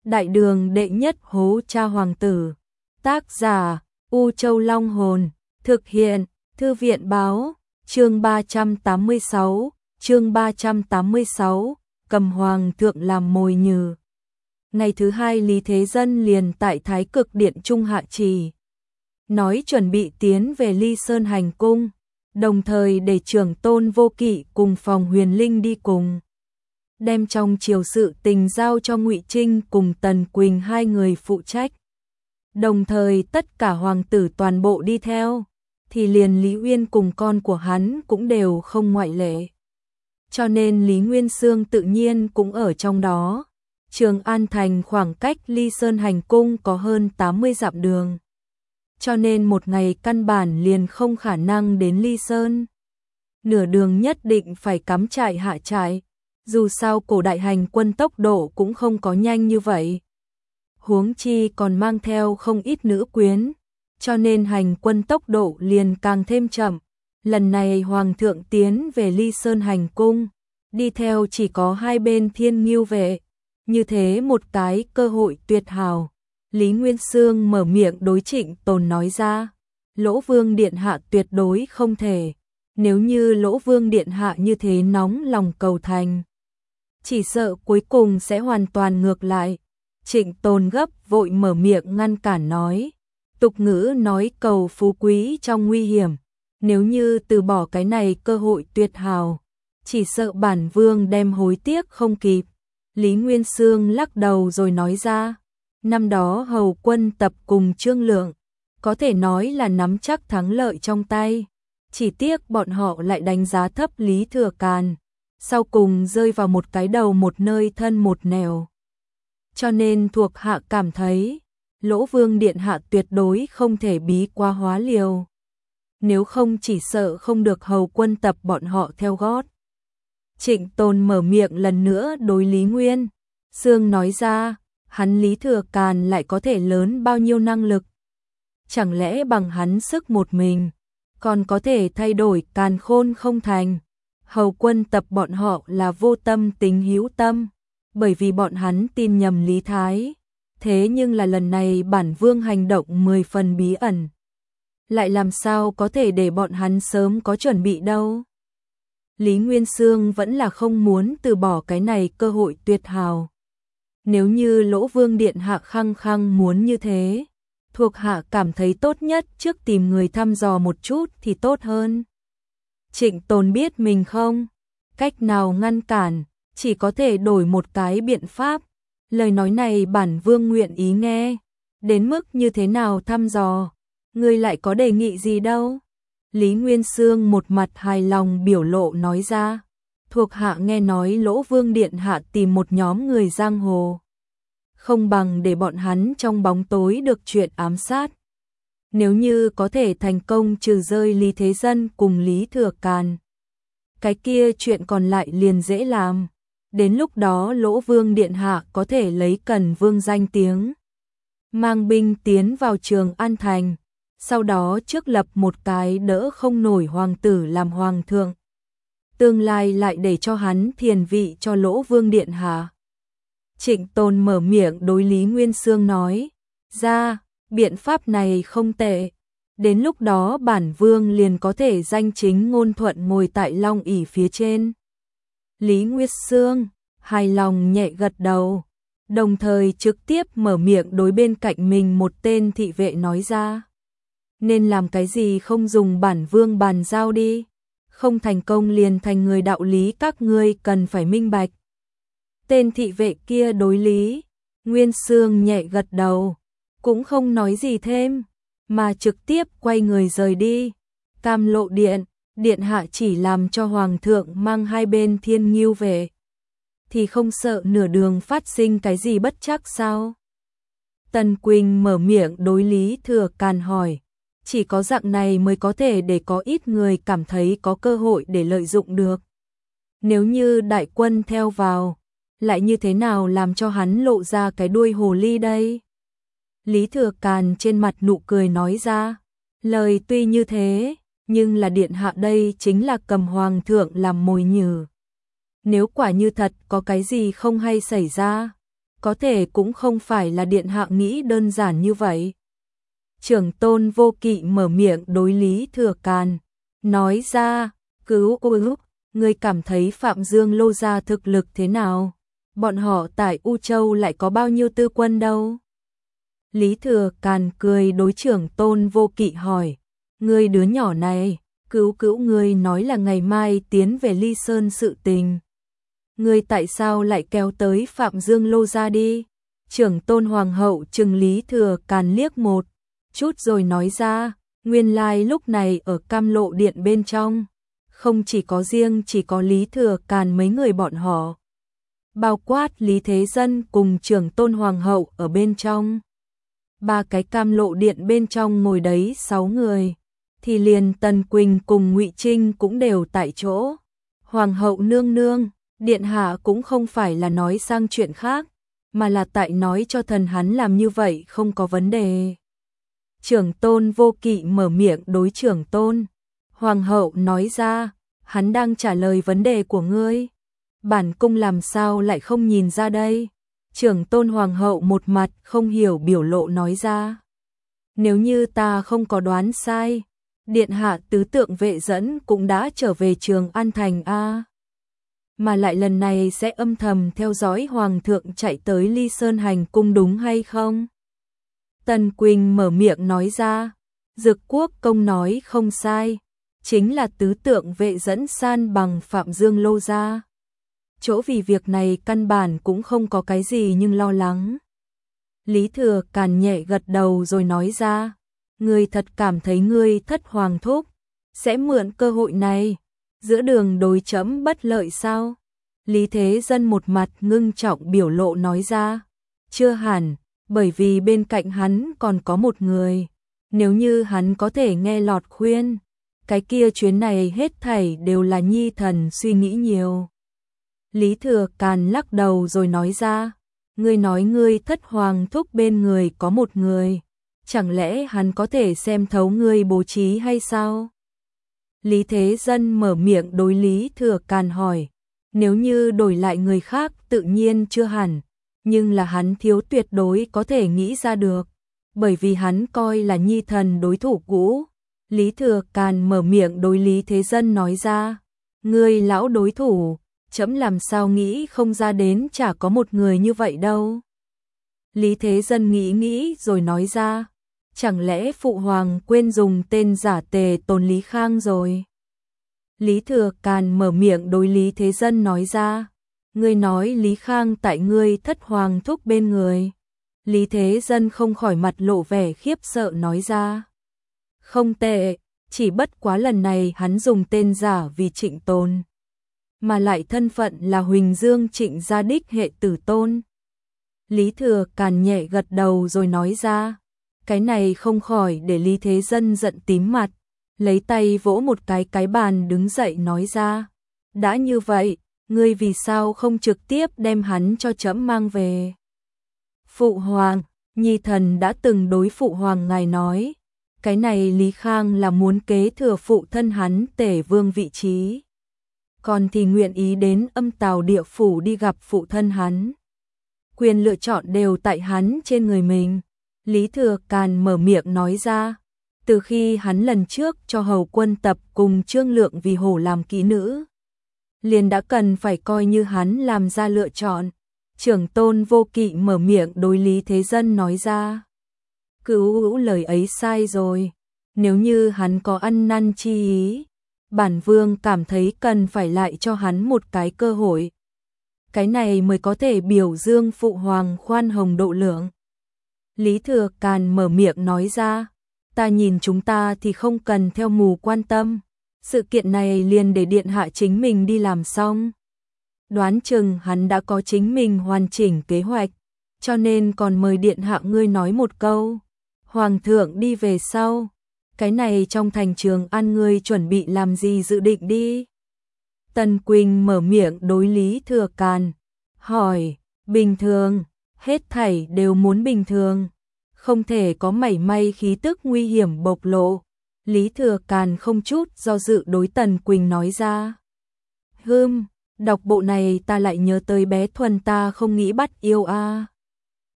Đại đường đệ nhất hố cha hoàng tử. Tác giả U Châu Long Hồn. Thực hiện Thư viện Báo. Chương 386, cầm hoàng thượng làm mồi nhử. Ngày thứ hai Lý Thế Dân liền tại Thái Cực Điện Trung hạ chỉ, nói chuẩn bị tiến về Ly Sơn hành cung, đồng thời để trưởng Tôn Vô Kỵ cùng Phòng Huyền Linh đi cùng, đem trong triều sự tình giao cho Ngụy Trinh cùng Tần Quỳnh hai người phụ trách. Đồng thời tất cả hoàng tử toàn bộ đi theo, thì liền Lý Uyên cùng con của hắn cũng đều không ngoại lệ. Cho nên Lý Nguyên Xương tự nhiên cũng ở trong đó. Trường An Thành khoảng cách Ly Sơn hành cung có hơn 80 dặm đường. Cho nên một ngày căn bản liền không khả năng đến Ly Sơn. Nửa đường nhất định phải cắm trại hạ trại. Dù sao cổ đại hành quân tốc độ cũng không có nhanh như vậy. Huống chi còn mang theo không ít nữ quyến. Cho nên hành quân tốc độ liền càng thêm chậm. Lần này Hoàng thượng tiến về Ly Sơn hành cung, đi theo chỉ có hai bên Thiên Ngưu vệ. Như thế một cái cơ hội tuyệt hảo. Lý Nguyên Xương mở miệng đối Trịnh Tồn nói ra. Lỗ Vương Điện Hạ tuyệt đối không thể. Nếu như Lỗ Vương Điện Hạ như thế nóng lòng cầu thành, chỉ sợ cuối cùng sẽ hoàn toàn ngược lại. Trịnh Tồn gấp vội mở miệng ngăn cản nói. Tục ngữ nói cầu phú quý trong nguy hiểm. Nếu như từ bỏ cái này cơ hội tuyệt hảo, chỉ sợ bản vương đem hối tiếc không kịp. Lý Nguyên Xương lắc đầu rồi nói ra. Năm đó Hầu Quân Tập cùng Trương Lượng, có thể nói là nắm chắc thắng lợi trong tay. Chỉ tiếc bọn họ lại đánh giá thấp Lý Thừa Càn, sau cùng rơi vào một cái đầu một nơi thân một nẻo. Cho nên thuộc hạ cảm thấy, Lỗ Vương Điện Hạ tuyệt đối không thể bí quá hóa liều. Nếu không chỉ sợ không được Hầu Quân Tập bọn họ theo gót. Trịnh Tồn mở miệng lần nữa đối Lý Nguyên Xương nói ra, hắn Lý Thừa Càn lại có thể lớn bao nhiêu năng lực. Chẳng lẽ bằng hắn sức một mình, còn có thể thay đổi càn khôn không thành. Hầu Quân Tập bọn họ là vô tâm tính hữu tâm, bởi vì bọn hắn tin nhầm Lý Thái. Thế nhưng là lần này bản vương hành động 10 phần bí ẩn. Lại làm sao có thể để bọn hắn sớm có chuẩn bị đâu. Lý Nguyên Xương vẫn là không muốn từ bỏ cái này cơ hội tuyệt hảo. Nếu như Lỗ Vương Điện Hạ khăng khăng muốn như thế, thuộc hạ cảm thấy tốt nhất trước tìm người thăm dò một chút thì tốt hơn. Trịnh Tồn biết mình không cách nào ngăn cản, chỉ có thể đổi một cái biện pháp. Lời nói này bản vương nguyện ý nghe. Đến mức như thế nào thăm dò, ngươi lại có đề nghị gì đâu. Lý Nguyên Xương một mặt hài lòng biểu lộ nói ra. Thuộc hạ nghe nói Lỗ Vương Điện Hạ tìm một nhóm người giang hồ. Không bằng để bọn hắn trong bóng tối được chuyện ám sát. Nếu như có thể thành công trừ rơi Lý Thế Dân cùng Lý Thừa Càn, cái kia chuyện còn lại liền dễ làm. Đến lúc đó Lỗ Vương Điện Hạ có thể lấy Cần Vương danh tiếng, mang binh tiến vào Trường An Thành. Sau đó trước lập một cái đỡ không nổi hoàng tử làm hoàng thượng. Tương lai lại để cho hắn thiền vị cho Lỗ Vương Điện Hạ. Trịnh Tồn mở miệng đối Lý Nguyên Xương nói ra, biện pháp này không tệ. Đến lúc đó bản vương liền có thể danh chính ngôn thuận ngồi tại long ỷ phía trên. Lý Nguyên Xương hài lòng nhẹ gật đầu, đồng thời trực tiếp mở miệng đối bên cạnh mình một tên thị vệ nói ra. Nên làm cái gì không dùng bản vương bàn giao đi. Không thành công liền thành người đạo lý các ngươi cần phải minh bạch. Tên thị vệ kia đối Lý Nguyên Xương nhẹ gật đầu, cũng không nói gì thêm, mà trực tiếp quay người rời đi. Cam Lộ Điện, Điện Hạ chỉ làm cho Hoàng thượng mang hai bên Thiên Ngưu về, thì không sợ nửa đường phát sinh cái gì bất trắc sao? Tần Quỳnh mở miệng đối Lý Thừa Càn hỏi. Chỉ có dạng này mới có thể để có ít người cảm thấy có cơ hội để lợi dụng được. Nếu như đại quân theo vào, lại như thế nào làm cho hắn lộ ra cái đuôi hồ ly đây? Lý Thừa Càn trên mặt nụ cười nói ra. Lời tuy như thế, nhưng là Điện Hạ đây chính là cầm Hoàng thượng làm mồi nhử. Nếu quả như thật có cái gì không hay xảy ra, có thể cũng không phải là điện hạ nghĩ đơn giản như vậy. Trưởng tôn Vô Kỵ mở miệng đối Lý Thừa Càn, nói ra, cứu người cảm thấy Phạm Dương Lô gia thực lực thế nào? Bọn họ tại U Châu lại có bao nhiêu tư quân đâu? Lý Thừa Càn cười đối trưởng tôn Vô Kỵ hỏi, ngươi đứa nhỏ này, cứu ngươi nói là ngày mai tiến về Ly Sơn sự tình. Ngươi tại sao lại kéo tới Phạm Dương Lô gia đi? Trưởng tôn hoàng hậu trừng Lý Thừa Càn liếc một chút rồi nói ra, nguyên lai lúc này ở Cam Lộ Điện bên trong, không chỉ có Lý Thừa Càn mấy người bọn họ, bao quát Lý Thế Dân cùng trưởng tôn hoàng hậu ở bên trong. 3 cái Cam Lộ Điện bên trong ngồi đấy 6 người, thì liền Tần Quỳnh cùng Ngụy Trinh cũng đều tại chỗ. Hoàng hậu nương nương, điện hạ cũng không phải là nói sang chuyện khác, mà là tại nói cho thần hắn làm như vậy không có vấn đề. Trưởng tôn Vô Kỵ mở miệng đối trưởng tôn hoàng hậu nói ra, hắn đang trả lời vấn đề của ngươi. Bản cung làm sao lại không nhìn ra đây? Trưởng tôn hoàng hậu một mặt không hiểu biểu lộ nói ra. Nếu như ta không có đoán sai, điện hạ tứ tượng vệ dẫn cũng đã trở về Trường An Thành a, mà lại lần này sẽ âm thầm theo dõi hoàng thượng chạy tới Ly Sơn hành cung đúng hay không? Tần Quỳnh mở miệng nói ra, Dực Quốc công nói không sai, chính là tứ tượng vệ dẫn san bằng Phạm Dương Lô gia. Chỗ vì việc này căn bản cũng không có cái gì nhưng lo lắng. Lý Thừa Càn nhẹ gật đầu rồi nói ra, ngươi thật cảm thấy ngươi thất hoàng thúc sẽ mượn cơ hội này giữa đường đối chấm bất lợi sao? Lý Thế Dân một mặt ngưng trọng biểu lộ nói ra, chưa hẳn, bởi vì bên cạnh hắn còn có một người, nếu như hắn có thể nghe lọt khuyên, cái kia chuyến này hết thảy đều là nhi thần suy nghĩ nhiều. Lý Thừa Càn lắc đầu rồi nói ra, ngươi nói ngươi thất hoàng thúc bên người có một người, chẳng lẽ hắn có thể xem thấu ngươi bố trí hay sao? Lý Thế Dân mở miệng đối Lý Thừa Càn hỏi, nếu như đổi lại người khác tự nhiên chưa hẳn, nhưng là hắn thiếu tuyệt đối có thể nghĩ ra được, bởi vì hắn coi là nhi thần đối thủ cũ. Lý Thừa Càn mở miệng đối Lý Thế Dân nói ra, ngươi lão đối thủ, chấm làm sao nghĩ không ra đến chả có một người như vậy đâu. Lý Thế Dân nghĩ rồi nói ra, chẳng lẽ phụ hoàng quên dùng tên giả Tề Tồn Lý Khang rồi? Lý Thừa Càn mở miệng đối Lý Thế Dân nói ra, ngươi nói Lý Khang tại ngươi thất hoàng thúc bên người. Lý Thế Dân không khỏi mặt lộ vẻ khiếp sợ nói ra, không tệ, chỉ bất quá lần này hắn dùng tên giả vì Trịnh Tôn, mà lại thân phận là Huỳnh Dương Trịnh gia đích hệ tử tôn. Lý Thừa Càn nhẹ gật đầu rồi nói ra, cái này không khỏi để Lý Thế Dân giận tím mặt, lấy tay vỗ một cái bàn đứng dậy nói ra, đã như vậy, ngươi vì sao không trực tiếp đem hắn cho trẫm mang về? Phụ hoàng, nhi thần đã từng đối phụ hoàng ngài nói, cái này Lý Khang là muốn kế thừa phụ thân hắn Tể vương vị trí, còn thì nguyện ý đến Âm Tào địa phủ đi gặp phụ thân hắn. Quyền lựa chọn đều tại hắn trên người mình. Lý Thừa Càn mở miệng nói ra, từ khi hắn lần trước cho hầu quân tập cùng Trương Lượng vì hổ làm kỹ nữ, liền đã cần phải coi như hắn làm ra lựa chọn. Trưởng tôn Vô Kỵ mở miệng đối Lý Thế Dân nói ra, cứu hữu lời ấy sai rồi, nếu như hắn có ăn năn chi ý, bản vương cảm thấy cần phải lại cho hắn một cái cơ hội. Cái này mới có thể biểu dương phụ hoàng khoan hồng độ lượng. Lý Thừa Càn mở miệng nói ra, ta nhìn chúng ta thì không cần theo mù quan tâm, sự kiện này liền để điện hạ chính mình đi làm xong. Đoán chừng hắn đã có chính mình hoàn chỉnh kế hoạch, cho nên còn mời điện hạ ngươi nói một câu, hoàng thượng đi về sau, cái này trong thành Trường An ngươi chuẩn bị làm gì dự định đi? Tần Quỳnh mở miệng đối Lý Thừa Càn, hỏi, bình thường, hết thảy đều muốn bình thường, không thể có mảy may khí tức nguy hiểm bộc lộ. Lý Thừa Càn không chút do dự đối Tần Quỳnh nói ra, Đọc bộ này ta lại nhớ tới bé Thuần, ta không nghĩ bắt yêu a.